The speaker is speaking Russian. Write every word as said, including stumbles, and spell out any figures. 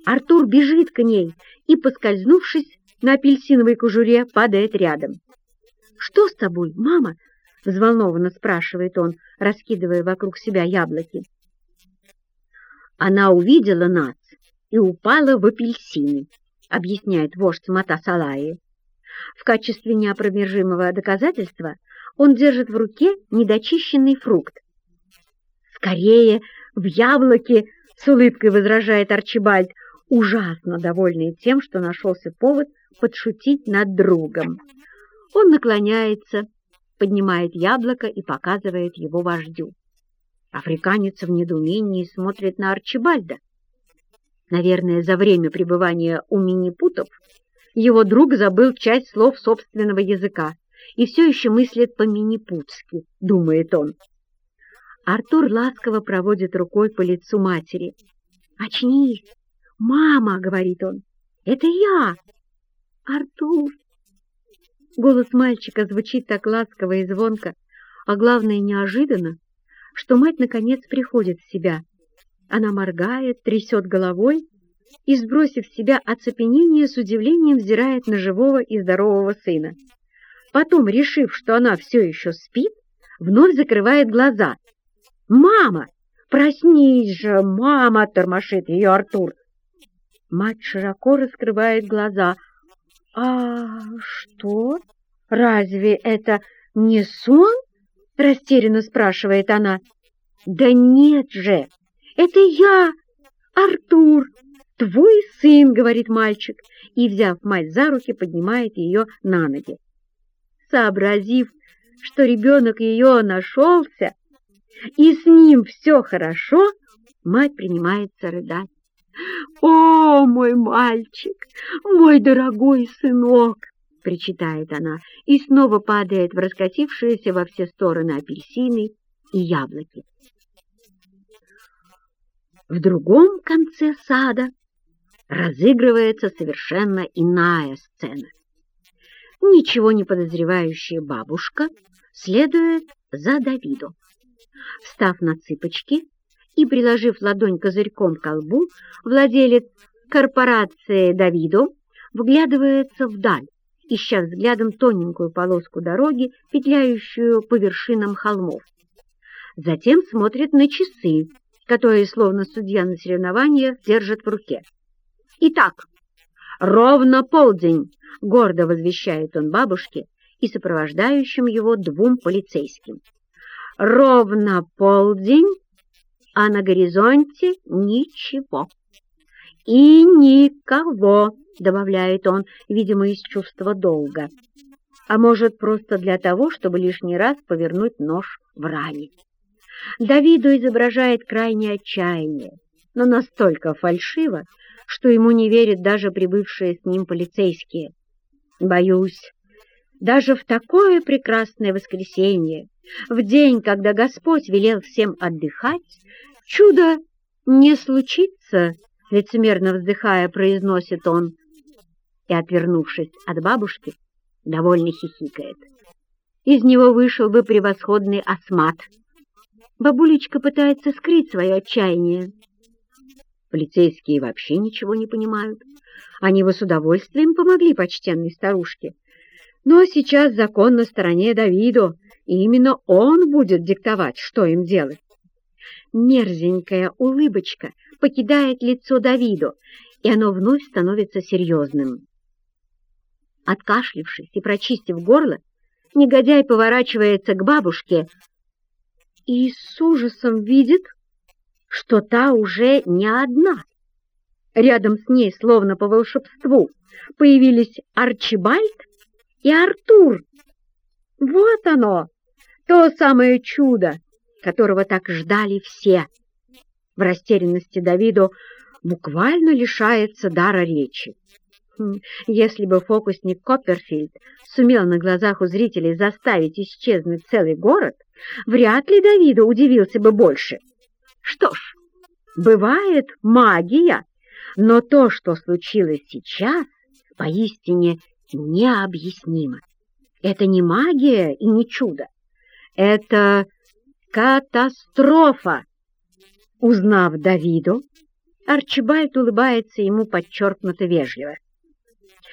Артур бежит к ней и, поскользнувшись на апельсиновой кожуре, падает рядом. «Что с тобой, мама?» — взволнованно спрашивает он, раскидывая вокруг себя яблоки. «Она увидела нас и упала в апельсины», — объясняет вождь Матасалаи. В качестве неопровержимого доказательства он держит в руке недочищенный фрукт. «Скорее, в яблоке!» — с улыбкой возражает Арчибальд, ужасно довольный тем, что нашелся повод подшутить над другом. Он наклоняется, поднимает яблоко и показывает его вождю. Африканец в недоумении смотрит на Арчибальда. Наверное, за время пребывания у минипутов его друг забыл часть слов собственного языка и все еще мыслит по-минипутски, думает он. Артур ласково проводит рукой по лицу матери. «Очнись! Мама!» — говорит он. «Это я! Артур!» Голос мальчика звучит так ласково и звонко, а главное неожиданно, что мать наконец приходит в себя. Она моргает, трясет головой и, сбросив с себя оцепенение, с удивлением взирает на живого и здорового сына. Потом, решив, что она все еще спит, вновь закрывает глаза. «Мама! Проснись же, мама!» — тормошит ее Артур. Мать широко раскрывает глаза. «А что? Разве это не сон?» — растерянно спрашивает она. «Да нет же! Это я, Артур, твой сын!» — говорит мальчик, и, взяв мать за руки, поднимает ее на ноги. Сообразив, что ребенок ее нашелся, и с ним все хорошо, мать принимается рыдать. «О, мой мальчик, мой дорогой сынок!» — причитает она и снова падает в раскатившиеся во все стороны апельсины и яблоки. В другом конце сада разыгрывается совершенно иная сцена. Ничего не подозревающая бабушка следует за Давидо. Встав на цыпочки и приложив ладонь козырьком к колбу, владелец корпорации Давидо вглядывается вдаль, ища взглядом тоненькую полоску дороги, петляющую по вершинам холмов. Затем смотрит на часы, которые, словно судья на соревнованиях, держит в руке. «Итак, ровно полдень!» — гордо возвещает он бабушке и сопровождающим его двум полицейским. «Ровно полдень, а на горизонте ничего. И никого!» — добавляет он, видимо, из чувства долга. А может, просто для того, чтобы лишний раз повернуть нож в ране. Давидо изображает крайнее отчаяние, но настолько фальшиво, что ему не верят даже прибывшие с ним полицейские. Боюсь, даже в такое прекрасное воскресенье, в день, когда Господь велел всем отдыхать, чудо не случится, лицемерно вздыхая, произносит он, и, отвернувшись от бабушки, довольно хихикает. Из него вышел бы превосходный Асмат. Бабулечка пытается скрыть свое отчаяние. Полицейские вообще ничего не понимают. Они бы с удовольствием помогли почтенной старушке. Но сейчас закон на стороне Давидо, и именно он будет диктовать, что им делать. Мерзенькая улыбочка покидает лицо Давидо, и оно вновь становится серьезным. Откашлившись и прочистив горло, негодяй поворачивается к бабушке и с ужасом видит, что та уже не одна. Рядом с ней, словно по волшебству, появились Арчибальд и Артур. Вот оно, то самое чудо, которого так ждали все. В растерянности Давидо буквально лишается дара речи. Если бы фокусник Копперфильд сумел на глазах у зрителей заставить исчезнуть целый город, вряд ли Давидо удивился бы больше. Что ж, бывает магия, но то, что случилось сейчас, поистине необъяснимо. Это не магия и не чудо. Это катастрофа. Узнав Давидо, Арчибальд улыбается ему подчеркнуто вежливо.